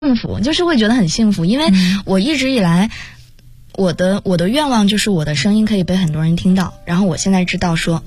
幸福，就是会觉得很幸福，因为我一直以来，我的愿望就是我的声音可以被很多人听到，然后我现在知道说，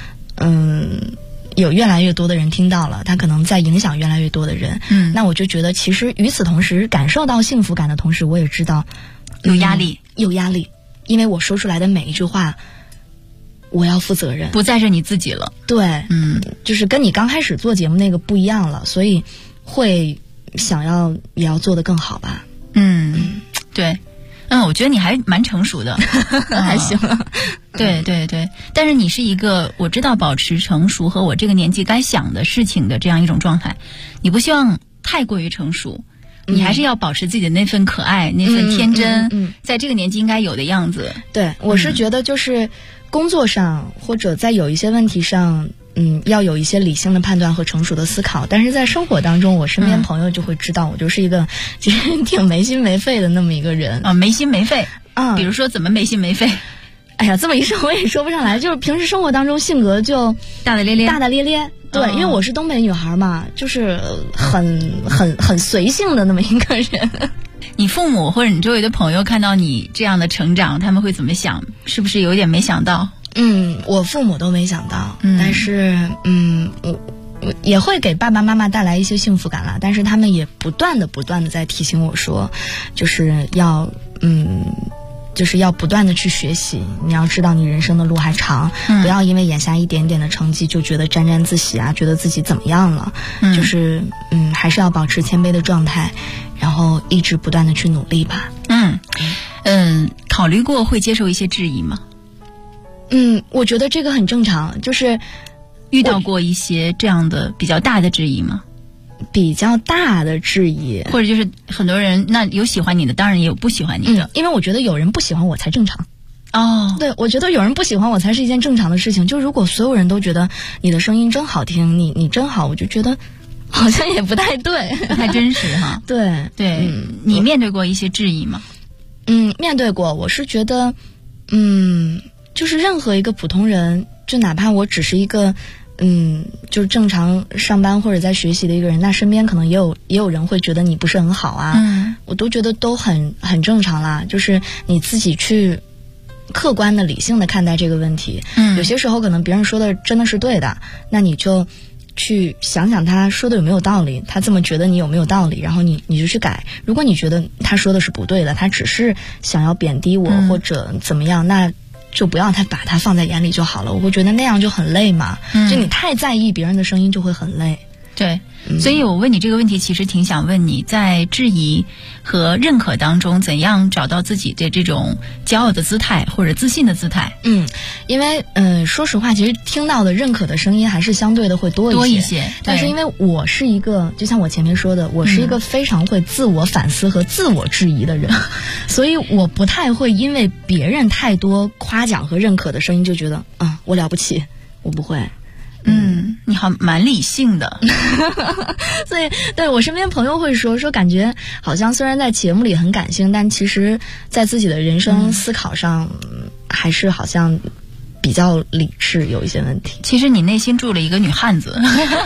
有越来越多的人听到了，他可能在影响越来越多的人，那我就觉得其实与此同时，感受到幸福感的同时，我也知道有压力， 因为我说出来的每一句话，我要负责任， 不再是你自己了。 对，就是跟你刚开始做节目那个不一样了，所以会想要也要做得更好吧。 对，我觉得你还蛮成熟的， 还行。 对对对，但是你是一个我知道保持成熟和我这个年纪该想的事情的这样一种状态，你不希望太过于成熟，你还是要保持自己的那份可爱，那份天真，在这个年纪应该有的样子。 对，我是觉得就是工作上或者在有一些问题上，要有一些理性的判断和成熟的思考，但是在生活当中，我身边朋友就会知道我就是一个其实挺没心没肺的那么一个人啊。没心没肺啊，比如说怎么没心没肺？ 哎呀，这么一说我也说不上来，就是平时生活当中性格就大大咧咧。 对，因为我是东北女孩嘛，就是很随性的那么一个人。 你父母或者你周围的朋友看到你这样的成长，他们会怎么想？是不是有点没想到？ 我父母都没想到，但是我也会给爸爸妈妈带来一些幸福感啦。但是他们也不断的在提醒我说，就是要不断的去学习，你要知道你人生的路还长，不要因为眼下一点点的成绩就觉得沾沾自喜啊，觉得自己怎么样了，就是还是要保持谦卑的状态，然后一直不断的去努力吧。 考虑过会接受一些质疑吗？ 我觉得这个很正常，就是遇到过一些这样的比较大的质疑吗？ 比较大的质疑， 或者就是很多人，那有喜欢你的，当然也有不喜欢你的， 因为我觉得有人不喜欢我才正常。对，我觉得有人不喜欢我才是一件正常的事情。就如果所有人都觉得你的声音真好听，你真好，我就觉得好像也不太对， 不太真实哈。 对， 你面对过一些质疑吗？ 面对过。我是觉得，就是任何一个普通人，就哪怕我只是一个就是正常上班或者在学习的一个人，那身边可能也有人会觉得你不是很好啊，我都觉得都很正常啦。就是你自己去客观的理性的看待这个问题，有些时候可能别人说的真的是对的，那你就去想想他说的有没有道理，他这么觉得你有没有道理，然后你就去改。如果你觉得他说的是不对的，他只是想要贬低我或者怎么样，那就不要把它放在眼里就好了。我会觉得那样就很累嘛，就你太在意别人的声音就会很累。 对，所以我问你这个问题，其实挺想问你在质疑和认可当中，怎样找到自己的这种骄傲的姿态或者自信的姿态？ 因为说实话，其实听到的认可的声音还是相对的会多一些。但是因为我是一个，就像我前面说的，我是一个非常会自我反思和自我质疑的人，所以我不太会因为别人太多夸奖和认可的声音就觉得我了不起，我不会。 你好，蛮理性的。 所以对我身边朋友会说感觉好像虽然在节目里很感性，但其实在自己的人生思考上还是好像比较理智，有一些问题。 其实你内心住了一个女汉子。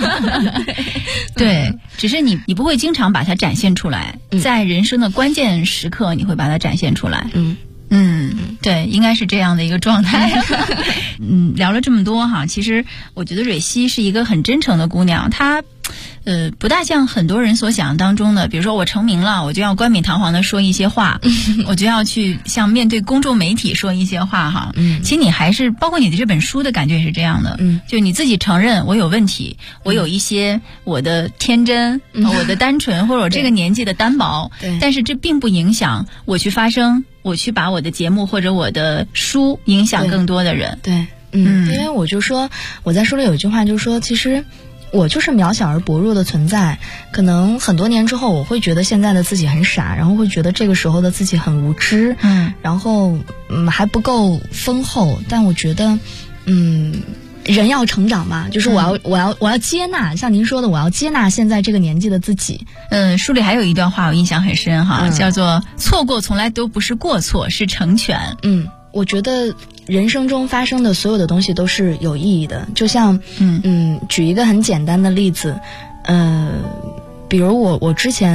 对，只是你不会经常把它展现出来，在人生的关键时刻你会把它展现出来。对，应该是这样的一个状态。聊了这么多哈，其实我觉得蕊希是一个很真诚的姑娘，她不大像很多人所想当中的，比如说我成名了，我就要冠冕堂皇的说一些话，我就要去像面对公众媒体说一些话哈。其实你还是包括你的这本书的感觉也是这样的，就你自己承认我有问题，我有一些我的天真，我的单纯，或者我这个年纪的单薄，但是这并不影响我去发声，我去把我的节目或者我的书影响更多的人。 对，因为我就说我在书里有一句话，就是说其实我就是渺小而薄弱的存在，可能很多年之后我会觉得现在的自己很傻，然后会觉得这个时候的自己很无知，然后还不够丰厚，但我觉得人要成长嘛，就是我要接纳，像您说的，我要接纳现在这个年纪的自己。 书里还有一段话我印象很深哈，叫做错过从来都不是过错，是成全。 我觉得人生中发生的所有的东西都是有意义的，就像举一个很简单的例子，比如我之前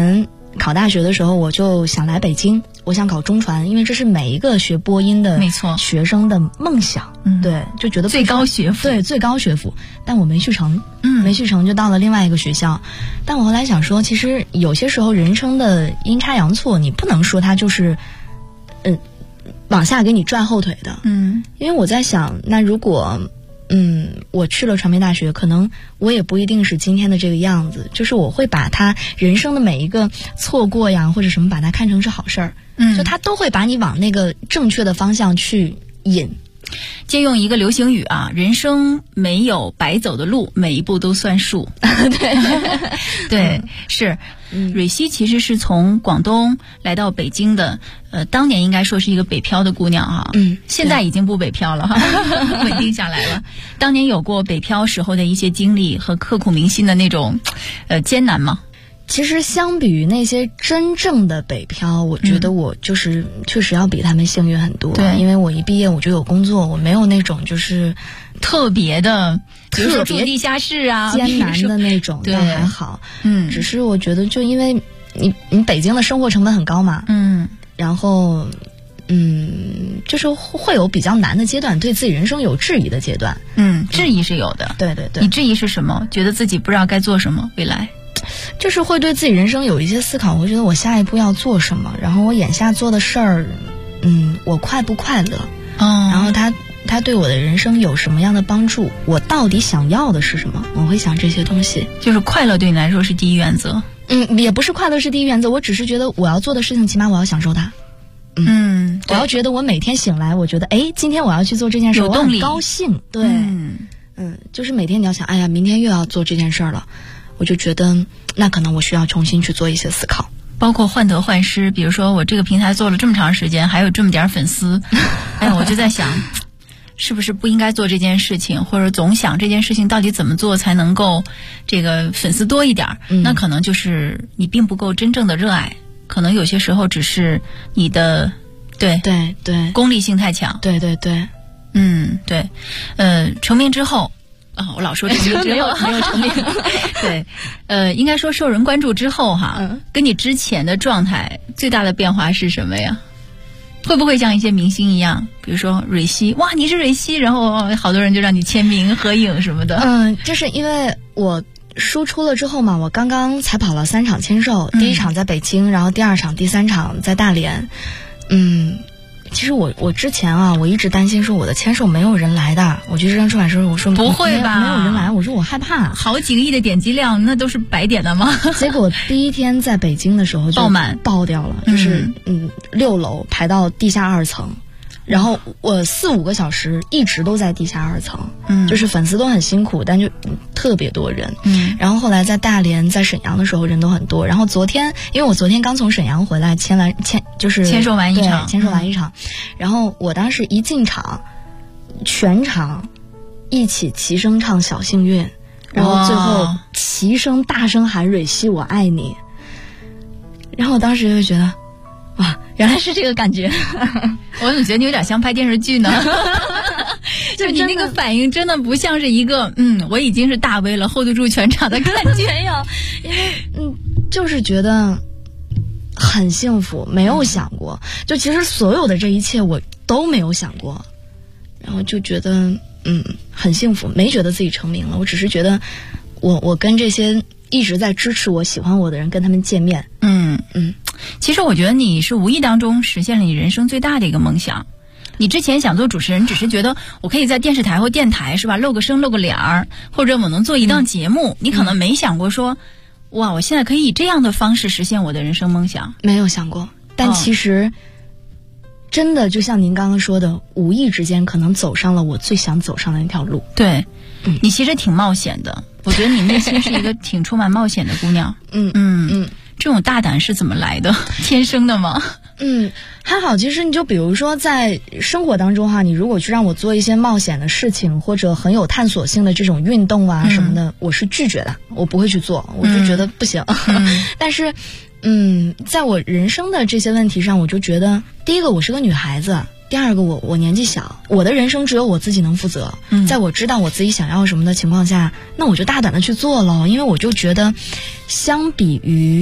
考大学的时候，我就想来北京，我想考中传，因为这是每一个学播音的学生的梦想。对，就觉得最高学府， 对，最高学府，但我没去成，没去成就到了另外一个学校。但我后来想说，其实有些时候人生的阴差阳错，你不能说它就是往下给你拽后腿的。因为我在想，那如果我去了传媒大学，可能我也不一定是今天的这个样子，就是我会把他人生的每一个错过呀或者什么，把它看成是好事儿。就他都会把你往那个正确的方向去引。 借用一个流行语啊，人生没有白走的路，每一步都算数。对，是。蕊希其实是从广东来到北京的，当年应该说是一个北漂的姑娘哈。现在已经不北漂了哈，稳定下来了。当年有过北漂时候的一些经历和刻骨铭心的那种艰难吗？ 其实相比于那些真正的北漂，我觉得我就是确实要比他们幸运很多。 对， 因为我一毕业我就有工作，我没有那种就是特别的，比如说住地下室啊， 艰难的那种，倒还好。只是我觉得就因为你北京的生活成本很高嘛，然后就是会有比较难的阶段，对自己人生有质疑的阶段。 质疑是有的。 对对对。 你质疑是什么？觉得自己不知道该做什么未来？ 就是会对自己人生有一些思考，我觉得我下一步要做什么，然后我眼下做的事儿，我快不快乐？然后他对我的人生有什么样的帮助？我到底想要的是什么？我会想这些东西。 就是快乐对你来说是第一原则？ 也不是快乐是第一原则，我只是觉得我要做的事情，起码我要享受它。我要觉得我每天醒来，我觉得今天我要去做这件事， 有动力， 我很高兴。对，就是每天你要想，哎呀，明天又要做这件事了。我就觉得那可能我需要重新去做一些思考， 包括患得患失。比如说我这个平台做了这么长时间，还有这么点粉丝，我就在想是不是不应该做这件事情，或者总想这件事情到底怎么做才能够这个粉丝多一点。那可能就是你并不够真正的热爱，可能有些时候只是你的对功利性太强。 对对，成名之后我老说成名之后没有成名。 对，应该说受人关注之后哈，跟你之前的状态最大的变化是什么呀？会不会像一些明星一样，比如说蕊希，哇，你是蕊希，然后好多人就让你签名合影什么的？ 就是因为我输出了之后嘛，我刚刚才跑了3场签售，第一场在北京，然后第2场、第3场在大连。其实我之前我一直担心说我的签售没有人来的，我去跟出版社我说不会吧， 没有人来，我说我害怕。 好几个亿的点击量，那都是白点的吗？ 结果第一天在北京的时候就爆掉了，就是6楼排到地下2层。然后我4-5个小时一直都在地下2层，就是粉丝都很辛苦，但就特别多人。然后后来在大连、在沈阳的时候人都很多。然后昨天，因为我昨天刚从沈阳回来，就是签售完一场， 然后我当时一进场，全场一起齐声唱《小幸运》，然后最后齐声大声喊蕊希我爱你。然后我当时就觉得，哇，原来是这个感觉。 我怎么觉得你有点像拍电视剧呢？就你那个反应真的不像是一个我已经是大 V 了 hold 得住全场的感觉呀。 因为就是觉得很幸福，没有想过，就其实所有的这一切我都没有想过，然后就觉得很幸福，没觉得自己成名了，我只是觉得我跟这些一直在支持我、喜欢我的人跟他们见面。 其实我觉得你是无意当中实现了你人生最大的一个梦想。你之前想做主持人，只是觉得我可以在电视台或电台是吧，露个声露个脸儿，或者我能做一档节目，你可能没想过说哇，我现在可以以这样的方式实现我的人生梦想。 没有想过，但其实真的就像您刚刚说的，无意之间可能走上了我最想走上的那条路。 对，你其实挺冒险的，我觉得你内心是一个挺充满冒险的姑娘。这种大胆是怎么来的？天生的吗？ 还好。其实你就比如说在生活当中你如果去让我做一些冒险的事情，或者很有探索性的这种运动什么的，我是拒绝的，我不会去做，我就觉得不行。但是在我人生的这些问题上，我就觉得第一个我是个女孩子，第二个我年纪小，我的人生只有我自己能负责。在我知道我自己想要什么的情况下，那我就大胆的去做了。因为我就觉得相比于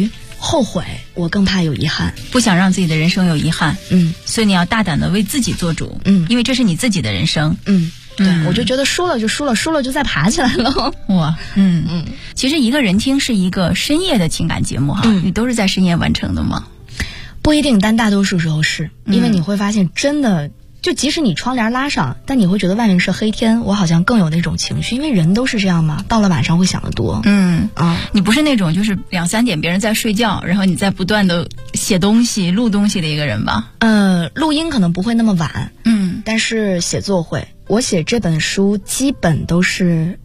后悔，我更怕有遗憾， 不想让自己的人生有遗憾。所以你要大胆的为自己做主。因为这是你自己的人生。 对，我就觉得输了就输了，输了就再爬起来了。 哇，其实一个人听是一个深夜的情感节目哈，你都是在深夜完成的吗？ 不一定，但大多数时候是，因为你会发现真的。就即使你窗帘拉上，但你会觉得外面是黑天，我好像更有那种情绪，因为人都是这样嘛，到了晚上会想得多。 你不是那种就是2、3点别人在睡觉，然后你在不断的写东西、录东西的一个人吧？ 录音可能不会那么晚，但是写作会。我写这本书基本都是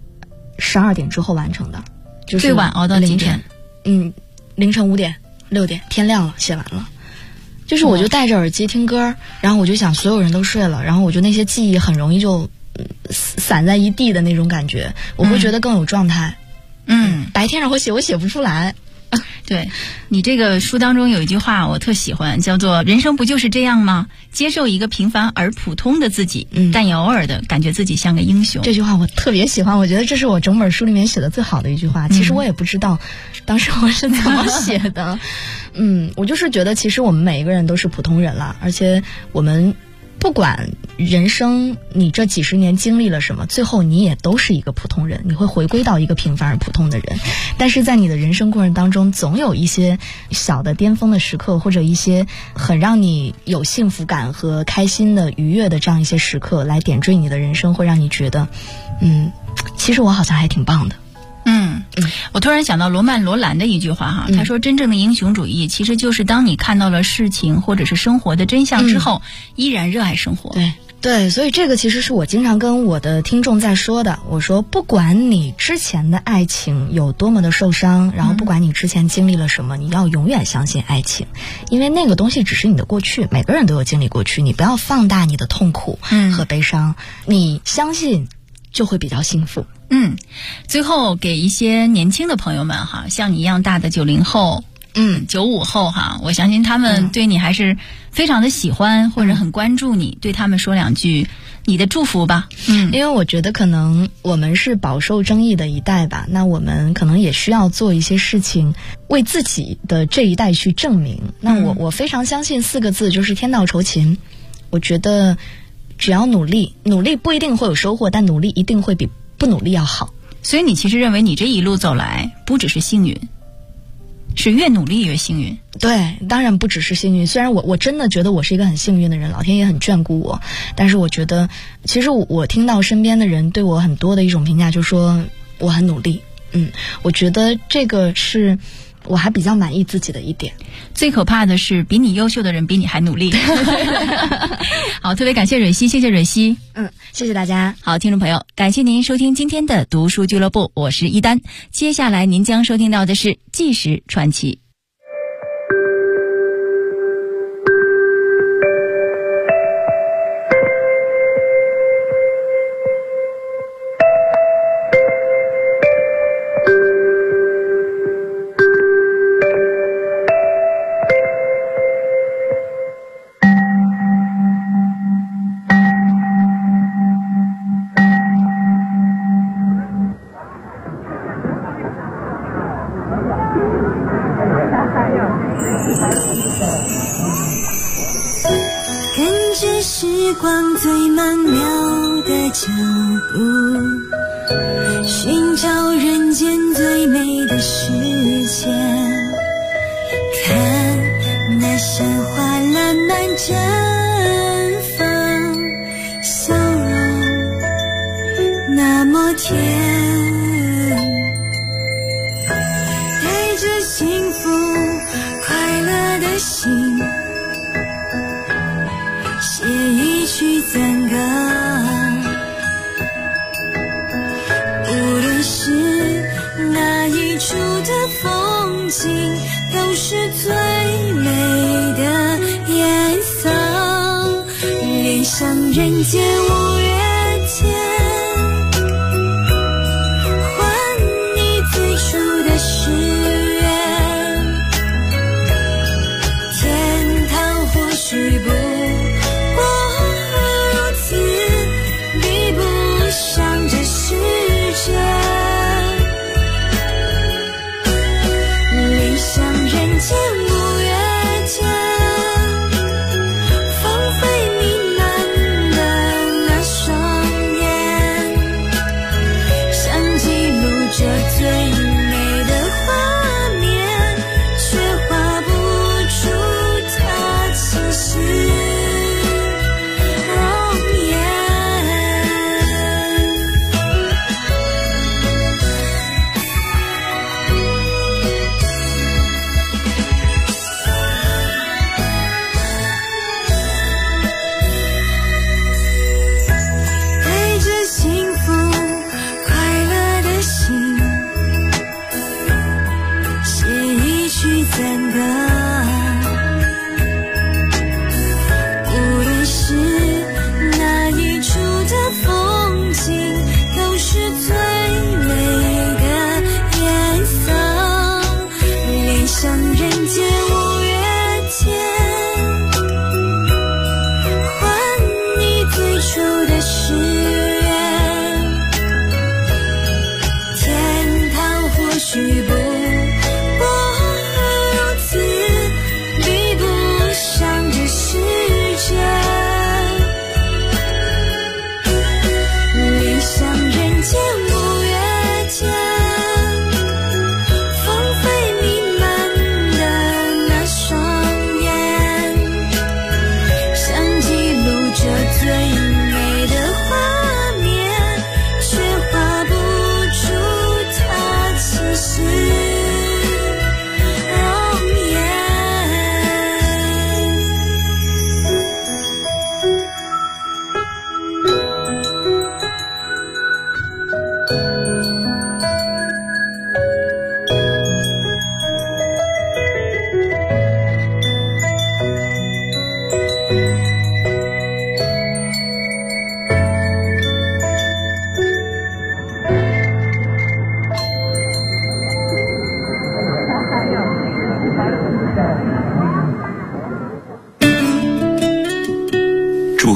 12点之后完成的，就是最晚熬到几点？ 凌晨5点、6点，天亮了写完了。就是我就戴着耳机听歌，然后我就想所有人都睡了，然后我就那些记忆很容易就散在一地的那种感觉，我会觉得更有状态。白天让我写，我写不出来。 对，你这个书当中有一句话我特喜欢，叫做人生不就是这样吗？接受一个平凡而普通的自己，但也偶尔的感觉自己像个英雄。 这句话我特别喜欢，我觉得这是我整本书里面写的最好的一句话。其实我也不知道当时我是怎么写的。我就是觉得其实我们每一个人都是普通人了，而且我们不管人生你这几十年经历了什么，最后你也都是一个普通人，你会回归到一个平凡而普通的人。但是在你的人生过程当中，总有一些小的巅峰的时刻，或者一些很让你有幸福感和开心的愉悦的这样一些时刻来点缀你的人生，会让你觉得其实我好像还挺棒的。 我突然想到罗曼·罗兰的一句话哈，他说真正的英雄主义其实就是当你看到了事情或者是生活的真相之后，依然热爱生活。 对，所以这个其实是我经常跟我的听众在说的。我说不管你之前的爱情有多么的受伤，然后不管你之前经历了什么，你要永远相信爱情，因为那个东西只是你的过去，每个人都有经历过去，你不要放大你的痛苦和悲伤，你相信就会比较幸福。 最后给一些年轻的朋友们哈，像你一样大的90后，95后哈，我相信他们对你还是非常的喜欢，或者很关注你，对他们说2句你的祝福吧。 因为我觉得可能我们是饱受争议的一代吧，那我们可能也需要做一些事情，为自己的这一代去证明。那我非常相信4个字，就是天道酬勤。我觉得只要努力不一定会有收获，但努力一定会比不努力要好。 所以你其实认为你这一路走来不只是幸运，是越努力越幸运。 对，当然不只是幸运，虽然我真的觉得我是一个很幸运的人，老天爷很眷顾我，但是我觉得其实我听到身边的人对我很多的一种评价，就说我很努力。我觉得这个是我还比较满意自己的一点。 最可怕的是比你优秀的人比你还努力。好，特别感谢蕊希，谢谢蕊希。 谢谢大家。 好，听众朋友，感谢您收听今天的读书俱乐部，我是一丹。接下来您将收听到的是纪实传奇。 跟着时光最曼妙的脚步，寻找人间最美的世界，看那山花烂漫绽放，笑容那么甜，带着幸福快乐的心，写一曲赞歌，无论是哪一处的风景，都是最美的颜色，恋上人间五月天，还你最初的誓愿，天堂或许不人间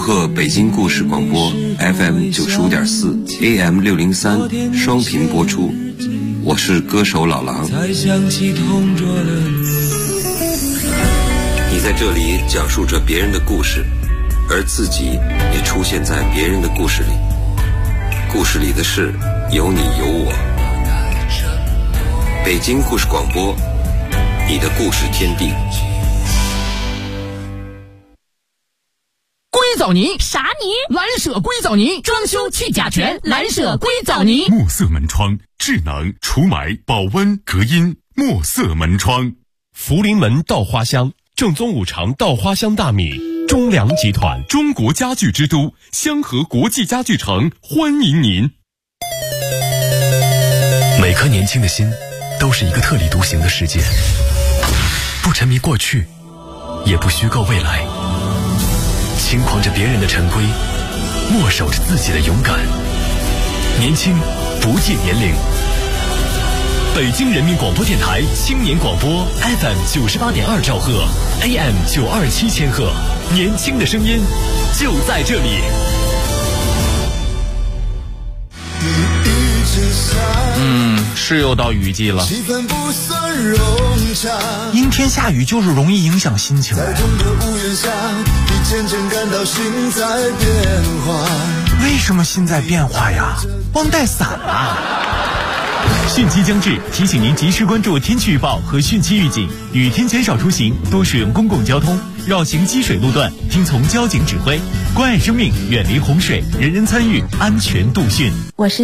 贺北京故事广播 FM 95.4 AM 603双频播出，我是歌手老狼。你在这里讲述着别人的故事，而自己也出现在别人的故事里，故事里的事有你有我。北京故事广播，你的故事天地。 硅藻泥啥泥？ 蓝舍硅藻泥，装修去甲醛，蓝舍硅藻泥。 墨色门窗，智能除霾、保温、隔音。墨色门窗， 福临门稻花香，正宗五常稻花香大米。中粮集团， 中国家具之都，香河国际家具城欢迎您。 每颗年轻的心，都是一个特立独行的世界，不沉迷过去，也不虚构未来，轻狂着别人的陈规，默守着自己的勇敢。年轻不计年龄。北京人民广播电台青年广播 FM 98.2兆赫 AM 927千赫，年轻的声音就在这里。 是又到雨季了，阴天下雨就是容易影响心情。为什么心在变化呀？忘带伞了。 汛期将至，提醒您及时关注天气预报和汛期预警，雨天减少出行，多使用公共交通，绕行积水路段，听从交警指挥，关爱生命，远离洪水，人人参与，安全度汛。 我是